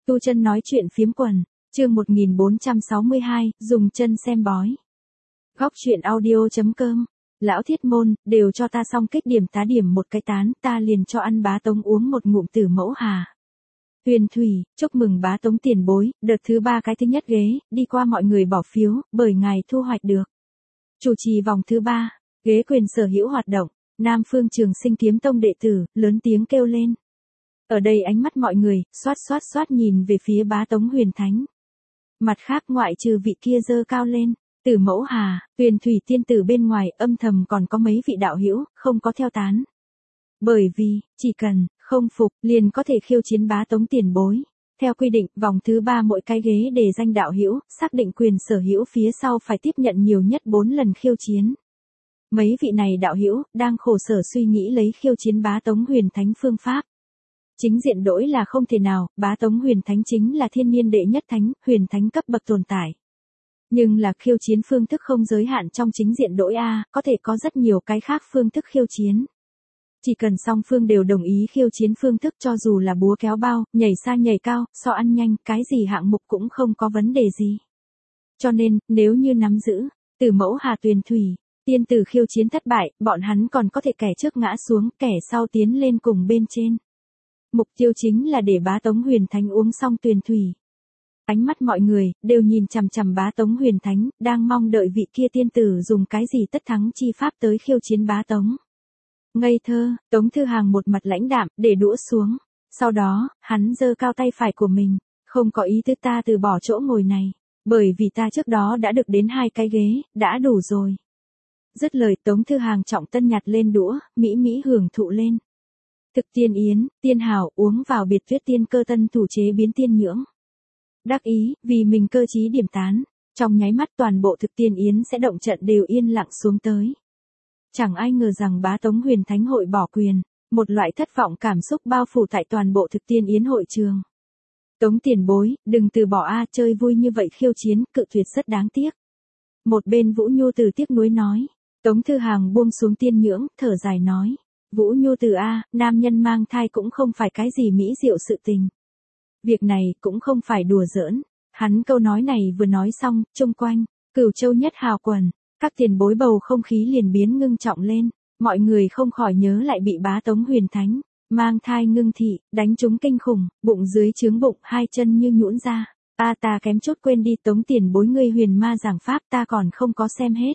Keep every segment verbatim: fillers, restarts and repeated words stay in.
Tu Chân nói chuyện phiếm quần, chương một nghìn bốn trăm sáu mươi hai, dùng chân xem bói. Góc truyện audio chấm com. Lão thiết môn, đều cho ta xong kích điểm tá điểm một cái tán, ta liền cho ăn bá tống uống một ngụm tử mẫu hà. Huyền Thủy, chúc mừng bá tống tiền bối, đợt thứ ba cái thứ nhất ghế, đi qua mọi người bỏ phiếu, bởi ngài thu hoạch được. Chủ trì vòng thứ ba, ghế quyền sở hữu hoạt động, Nam Phương Trường Sinh Kiếm Tông đệ tử, lớn tiếng kêu lên. Ở đây ánh mắt mọi người, xoát xoát xoát nhìn về phía bá tống huyền thánh. Mặt khác ngoại trừ vị kia dơ cao lên, Tử Mẫu Hà, Huyền Thủy tiên tử bên ngoài âm thầm còn có mấy vị đạo hữu, không có theo tán. Bởi vì, chỉ cần, không phục, liền có thể khiêu chiến bá tống tiền bối. Theo quy định, vòng thứ ba mỗi cái ghế để danh đạo hữu, xác định quyền sở hữu phía sau phải tiếp nhận nhiều nhất bốn lần khiêu chiến. Mấy vị này đạo hữu, đang khổ sở suy nghĩ lấy khiêu chiến bá tống huyền thánh phương pháp. Chính diện đổi là không thể nào, bá tống huyền thánh chính là thiên niên đệ nhất thánh, huyền thánh cấp bậc tồn tại. Nhưng là khiêu chiến phương thức không giới hạn trong chính diện đổi A, có thể có rất nhiều cái khác phương thức khiêu chiến. Chỉ cần song phương đều đồng ý khiêu chiến phương thức cho dù là búa kéo bao, nhảy xa nhảy cao, so ăn nhanh, cái gì hạng mục cũng không có vấn đề gì. Cho nên, nếu như nắm giữ, Tử Mẫu Hà Tuyền Thủy, tiên tử khiêu chiến thất bại, bọn hắn còn có thể kẻ trước ngã xuống, kẻ sau tiến lên cùng bên trên. Mục tiêu chính là để bá tống huyền thánh uống xong tuyền thủy. Ánh mắt mọi người, đều nhìn chằm chằm bá tống huyền thánh, đang mong đợi vị kia tiên tử dùng cái gì tất thắng chi pháp tới khiêu chiến bá tống. Ngây thơ, Tống Thư Hàng một mặt lãnh đạm, để đũa xuống. Sau đó, hắn giơ cao tay phải của mình, không có ý tứ ta từ bỏ chỗ ngồi này, bởi vì ta trước đó đã được đến hai cái ghế, đã đủ rồi. Dứt lời Tống Thư Hàng trọng tân nhặt lên đũa, mỹ mỹ hưởng thụ lên. Thực tiên yến, tiên hào uống vào biệt thuyết tiên cơ tân thủ chế biến tiên nhưỡng. Đắc ý, vì mình cơ trí điểm tán, trong nháy mắt toàn bộ thực tiên yến sẽ động trận đều yên lặng xuống tới. Chẳng ai ngờ rằng bá tống huyền thánh hội bỏ quyền, một loại thất vọng cảm xúc bao phủ tại toàn bộ thực tiên yến hội trường. Tống tiền bối, đừng từ bỏ a, chơi vui như vậy khiêu chiến, cự tuyệt rất đáng tiếc. Một bên Vũ Nhu từ tiếc nuối nói, Tống Thư Hàng buông xuống tiên nhưỡng, thở dài nói. Vũ Nhu từ A, nam nhân mang thai cũng không phải cái gì mỹ diệu sự tình. Việc này cũng không phải đùa giỡn. Hắn câu nói này vừa nói xong, chung quanh, Cửu Châu nhất hào quần, các tiền bối bầu không khí liền biến ngưng trọng lên. Mọi người không khỏi nhớ lại bị bá tống huyền thánh, mang thai ngưng thị, đánh trúng kinh khủng, bụng dưới trướng bụng, hai chân như nhũn ra. A ta kém chút quên đi tống tiền bối ngươi huyền ma giảng pháp ta còn không có xem hết.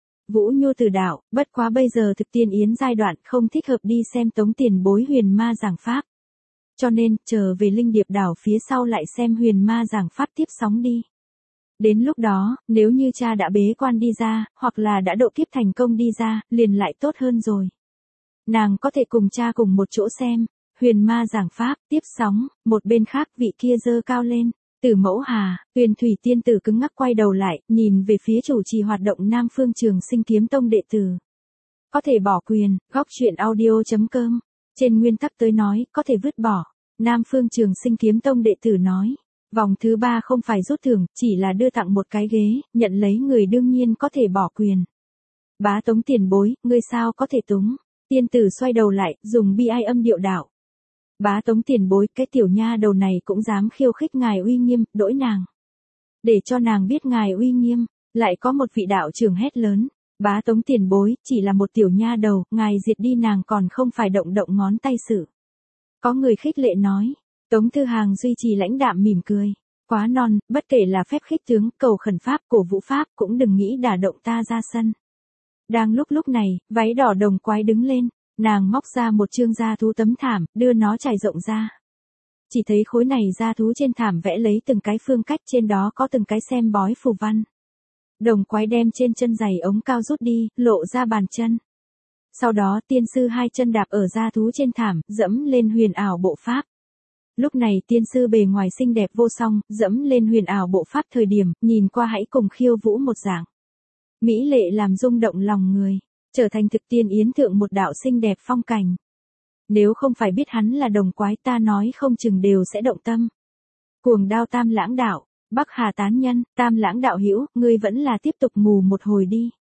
Vũ Nhu từ đạo, bất quá bây giờ thực tiên yến giai đoạn không thích hợp đi xem tống tiền bối huyền ma giảng pháp. Cho nên, chờ về linh điệp đảo phía sau lại xem huyền ma giảng pháp tiếp sóng đi. Đến lúc đó, nếu như cha đã bế quan đi ra, hoặc là đã độ kiếp thành công đi ra, liền lại tốt hơn rồi. Nàng có thể cùng cha cùng một chỗ xem, huyền ma giảng pháp, tiếp sóng, một bên khác vị kia dơ cao lên. Tử Mẫu Hà, Huyền Thủy tiên tử cứng ngắc quay đầu lại, nhìn về phía chủ trì hoạt động Nam Phương Trường Sinh Kiếm Tông đệ tử. Có thể bỏ quyền, góc truyện audio chấm com. Trên nguyên tắc tới nói, có thể vứt bỏ. Nam Phương Trường Sinh Kiếm Tông đệ tử nói. Vòng thứ ba không phải rút thưởng, chỉ là đưa tặng một cái ghế, nhận lấy người đương nhiên có thể bỏ quyền. Bá tống tiền bối, ngươi sao có thể túng. Tiên tử xoay đầu lại, dùng bi ai âm điệu đạo. Bá tống tiền bối, cái tiểu nha đầu này cũng dám khiêu khích ngài uy nghiêm, đỗi nàng. Để cho nàng biết ngài uy nghiêm, lại có một vị đạo trưởng hét lớn. Bá tống tiền bối, chỉ là một tiểu nha đầu, ngài diệt đi nàng còn không phải động động ngón tay sự. Có người khích lệ nói, Tống Thư Hàng duy trì lãnh đạm mỉm cười. Quá non, bất kể là phép khích tướng, cầu khẩn pháp, cổ vũ pháp, cũng đừng nghĩ đả động ta ra sân. Đang lúc lúc này, váy đỏ đồng quái đứng lên. Nàng móc ra một chương da thú tấm thảm, đưa nó trải rộng ra. Chỉ thấy khối này da thú trên thảm vẽ lấy từng cái phương cách trên đó có từng cái xem bói phù văn. Đồng quái đem trên chân giày ống cao rút đi, lộ ra bàn chân. Sau đó tiên sư hai chân đạp ở da thú trên thảm, dẫm lên huyền ảo bộ pháp. Lúc này tiên sư bề ngoài xinh đẹp vô song, dẫm lên huyền ảo bộ pháp thời điểm, nhìn qua hãy cùng khiêu vũ một dạng. Mỹ lệ làm rung động lòng người. Trở thành thực tiên yến thượng một đạo xinh đẹp phong cảnh. Nếu không phải biết hắn là đồng quái ta nói không chừng đều sẽ động tâm. Cuồng đao tam lãng đạo, Bắc Hà tán nhân, tam lãng đạo hữu, ngươi vẫn là tiếp tục mù một hồi đi.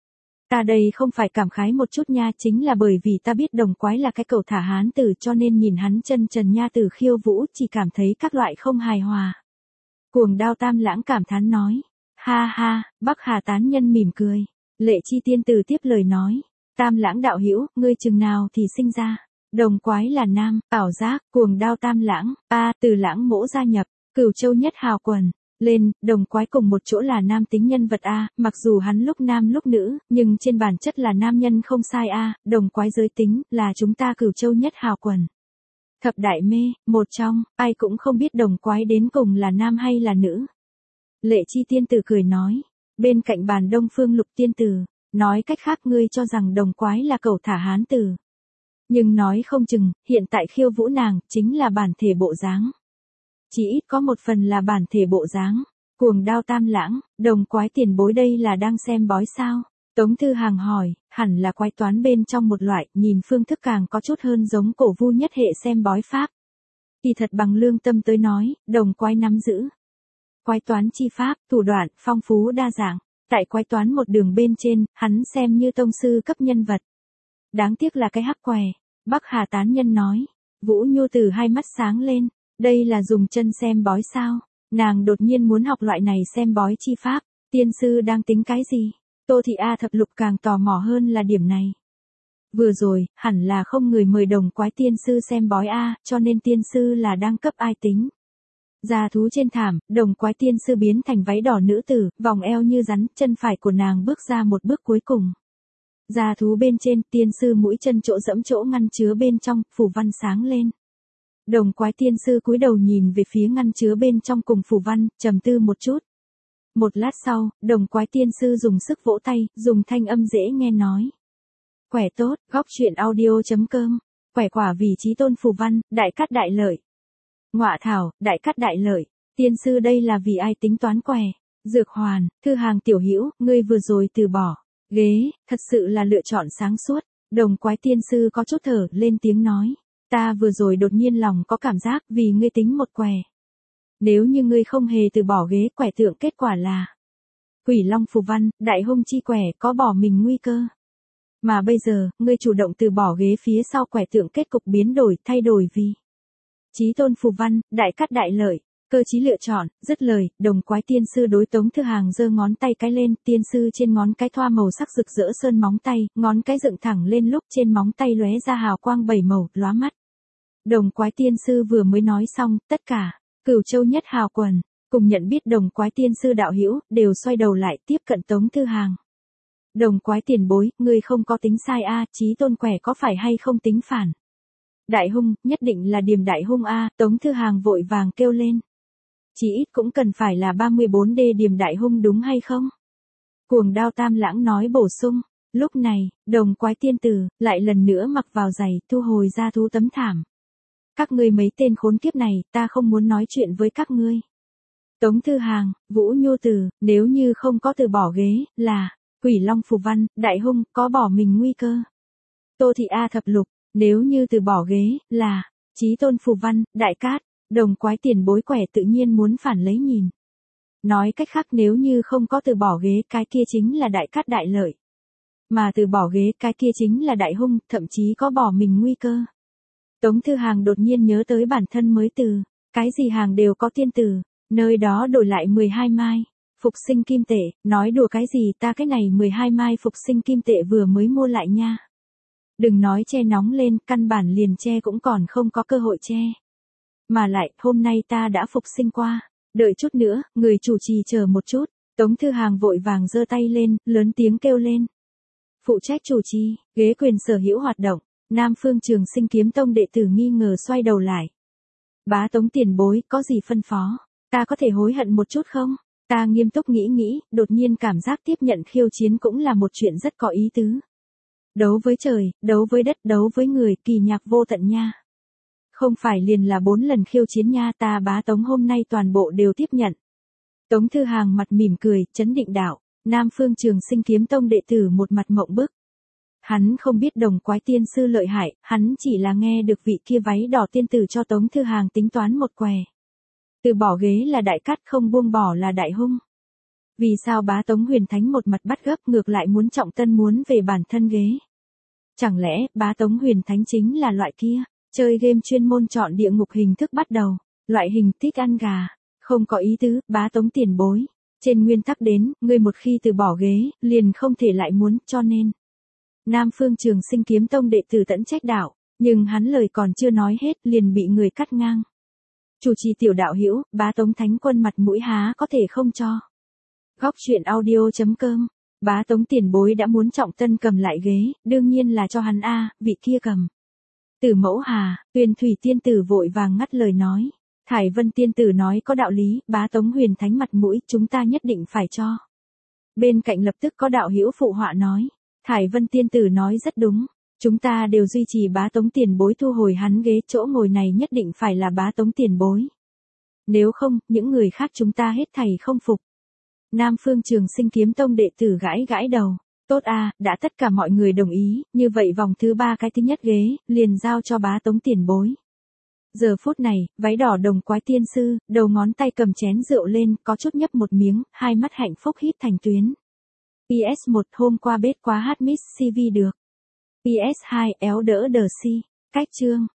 Ta đây không phải cảm khái một chút nha, chính là bởi vì ta biết Đồng Quái là cái cẩu thả hán tử, cho nên nhìn hắn chân trần nha tử khiêu vũ chỉ cảm thấy các loại không hài hòa. Cuồng Đao Tam Lãng cảm thán nói. Ha ha, Bắc Hà tán nhân mỉm cười. Lệ Chi tiên tử tiếp lời nói. Tam Lãng đạo hữu, ngươi chừng nào thì sinh ra. Đồng Quái là nam, ảo giác, Cuồng Đao Tam Lãng, a, từ Lãng mỗ gia nhập, Cửu Châu nhất hào quần. Lên, Đồng Quái cùng một chỗ là nam tính nhân vật a, mặc dù hắn lúc nam lúc nữ, nhưng trên bản chất là nam nhân không sai a, Đồng Quái giới tính, là chúng ta Cửu Châu nhất hào quần. Thập đại mê, một trong, ai cũng không biết Đồng Quái đến cùng là nam hay là nữ. Lệ Chi tiên tử cười nói, bên cạnh bàn Đông Phương Lục tiên tử, nói cách khác ngươi cho rằng Đồng Quái là cẩu thả hán tử. Nhưng nói không chừng, hiện tại khiêu vũ nàng, chính là bản thể bộ dáng. Chỉ ít có một phần là bản thể bộ dáng. Cuồng Đao Tam Lãng, Đồng Quái tiền bối đây là đang xem bói sao? Tống Thư Hàng hỏi, hẳn là quái toán bên trong một loại, nhìn phương thức càng có chút hơn giống cổ vu nhất hệ xem bói pháp. Kỳ thật bằng lương tâm tới nói, Đồng Quái nắm giữ. Quái toán chi pháp, thủ đoạn, phong phú đa dạng. Tại quái toán một đường bên trên, hắn xem như tông sư cấp nhân vật. Đáng tiếc là cái hắc què. Bắc Hà tán nhân nói. Vũ Nhu Tử hai mắt sáng lên. Đây là dùng chân xem bói sao? Nàng đột nhiên muốn học loại này xem bói chi pháp. Tiên sư đang tính cái gì? Tô Thị A Thập Lục càng tò mò hơn là điểm này. Vừa rồi, hẳn là không người mời Đồng Quái tiên sư xem bói A, cho nên tiên sư là đang cấp ai tính. Già thú trên thảm, Đồng Quái tiên sư biến thành váy đỏ nữ tử, vòng eo như rắn, chân phải của nàng bước ra một bước cuối cùng. Già thú bên trên, tiên sư mũi chân chỗ dẫm chỗ ngăn chứa bên trong, phủ văn sáng lên. Đồng Quái tiên sư cúi đầu nhìn về phía ngăn chứa bên trong cùng phủ văn, trầm tư một chút. Một lát sau, Đồng Quái tiên sư dùng sức vỗ tay, dùng thanh âm dễ nghe nói. Quẻ tốt, góc truyện audio chấm com. Quẻ quả vì chí tôn phù văn, đại cát đại lợi. Ngọa thảo, đại cát đại lợi. Tiên sư đây là vì ai tính toán quẻ? Dược Hoàn, Thư Hàng tiểu hữu, ngươi vừa rồi từ bỏ. Ghế, thật sự là lựa chọn sáng suốt. Đồng Quái tiên sư có chút thở, lên tiếng nói. Ta vừa rồi đột nhiên lòng có cảm giác vì ngươi tính một quẻ. Nếu như ngươi không hề từ bỏ ghế quẻ tượng kết quả là Quỷ Long phù văn, đại hung chi quẻ có bỏ mình nguy cơ. Mà bây giờ, ngươi chủ động từ bỏ ghế phía sau quẻ tượng kết cục biến đổi, thay đổi vì chí tôn phù văn, đại cát đại lợi, cơ chí lựa chọn, dứt lời, Đồng Quái tiên sư đối Tống Thư Hàng giơ ngón tay cái lên, tiên sư trên ngón cái thoa màu sắc rực rỡ sơn móng tay, ngón cái dựng thẳng lên lúc trên móng tay lóe ra hào quang bảy màu, lóa mắt. Đồng Quái tiên sư vừa mới nói xong, tất cả Cửu Châu nhất hào quần, cùng nhận biết Đồng Quái tiên sư đạo hữu, đều xoay đầu lại tiếp cận Tống Thư Hàng. Đồng Quái tiền bối, ngươi không có tính sai a, chí tôn quẻ có phải hay không tính phản? Đại hung, nhất định là Điềm đại hung a, Tống Thư Hàng vội vàng kêu lên. Chỉ ít cũng cần phải là ba mươi bốn D Điềm đại hung đúng hay không? Cuồng Đao Tam Lãng nói bổ sung. Lúc này, Đồng Quái tiên tử lại lần nữa mặc vào giày, thu hồi ra thú tấm thảm. Các ngươi mấy tên khốn kiếp này, ta không muốn nói chuyện với các ngươi. Tống Thư Hàng, Vũ Nhu Tử, nếu như không có từ bỏ ghế, là Quỷ Long phù văn, đại hung, có bỏ mình nguy cơ. Tô Thị A Thập Lục, nếu như từ bỏ ghế, là chí tôn phù văn, đại cát. Đồng Quái tiền bối quẻ tự nhiên muốn phản lấy nhìn. Nói cách khác nếu như không có từ bỏ ghế, cái kia chính là đại cát đại lợi. Mà từ bỏ ghế, cái kia chính là đại hung, thậm chí có bỏ mình nguy cơ. Tống Thư Hàng đột nhiên nhớ tới bản thân mới từ, cái gì hàng đều có tiên tử, nơi đó đổi lại mười hai mai. Phục sinh kim tệ, nói đùa cái gì, ta cái này mười hai mai phục sinh kim tệ vừa mới mua lại nha. Đừng nói che nóng lên, căn bản liền che cũng còn không có cơ hội che. Mà lại, hôm nay ta đã phục sinh qua. Đợi chút nữa, người chủ trì chờ một chút. Tống Thư Hàng vội vàng giơ tay lên, lớn tiếng kêu lên. Phụ trách chủ trì, ghế quyền sở hữu hoạt động. Nam Phương Trường Sinh Kiếm Tông đệ tử nghi ngờ xoay đầu lại. Bá Tống tiền bối, có gì phân phó? Ta có thể hối hận một chút không? Ta nghiêm túc nghĩ nghĩ, đột nhiên cảm giác tiếp nhận khiêu chiến cũng là một chuyện rất có ý tứ. Đấu với trời, đấu với đất, đấu với người, kỳ nhạc vô tận nha. Không phải liền là bốn lần khiêu chiến nha, ta Bá Tống hôm nay toàn bộ đều tiếp nhận. Tống Thư Hàng mặt mỉm cười, chấn định đạo. Nam Phương Trường Sinh Kiếm Tông đệ tử một mặt mộng bức. Hắn không biết Đồng Quái tiên sư lợi hại, hắn chỉ là nghe được vị kia váy đỏ tiên tử cho Tống Thư Hàng tính toán một què. Từ bỏ ghế là đại cát, không buông bỏ là đại hung. Vì sao bá Tống Huyền Thánh một mặt bắt gấp ngược lại muốn trọng tân muốn về bản thân ghế? Chẳng lẽ bá Tống Huyền Thánh chính là loại kia, chơi game chuyên môn chọn địa ngục hình thức bắt đầu, loại hình thích ăn gà, không có ý tứ, bá Tống tiền bối. Trên nguyên tắc đến, ngươi một khi từ bỏ ghế, liền không thể lại muốn, cho nên. Nam Phương Trường Sinh Kiếm Tông đệ tử tẫn trách đạo, nhưng hắn lời còn chưa nói hết liền bị người cắt ngang. Chủ trì tiểu đạo hữu, bá Tống Thánh Quân mặt mũi há có thể không cho. Góc truyện audio.com, bá Tống tiền bối đã muốn trọng tân cầm lại ghế, đương nhiên là cho hắn a, vị kia cầm. Tử Mẫu Hà, Tuyền Thủy tiên tử vội vàng ngắt lời nói. Thải Vân tiên tử nói có đạo lý, bá Tống Huyền Thánh mặt mũi, chúng ta nhất định phải cho. Bên cạnh lập tức có đạo hữu phụ họa nói. Thải Vân tiên tử nói rất đúng, chúng ta đều duy trì bá Tống tiền bối thu hồi hắn ghế, chỗ ngồi này nhất định phải là bá Tống tiền bối. Nếu không, những người khác chúng ta hết thảy không phục. Nam Phương Trường Sinh Kiếm Tông đệ tử gãi gãi đầu. Tốt a, đã tất cả mọi người đồng ý, như vậy vòng thứ ba cái thứ nhất ghế, liền giao cho bá Tống tiền bối. Giờ phút này, váy đỏ đồng quái tiên sư, đầu ngón tay cầm chén rượu lên, có chút nhấp một miếng, hai mắt hạnh phúc híp thành tuyến. pê ét một hôm qua bết quá hát Miss xê vê được. pê ét hai éo đỡ đờ si, cách chương.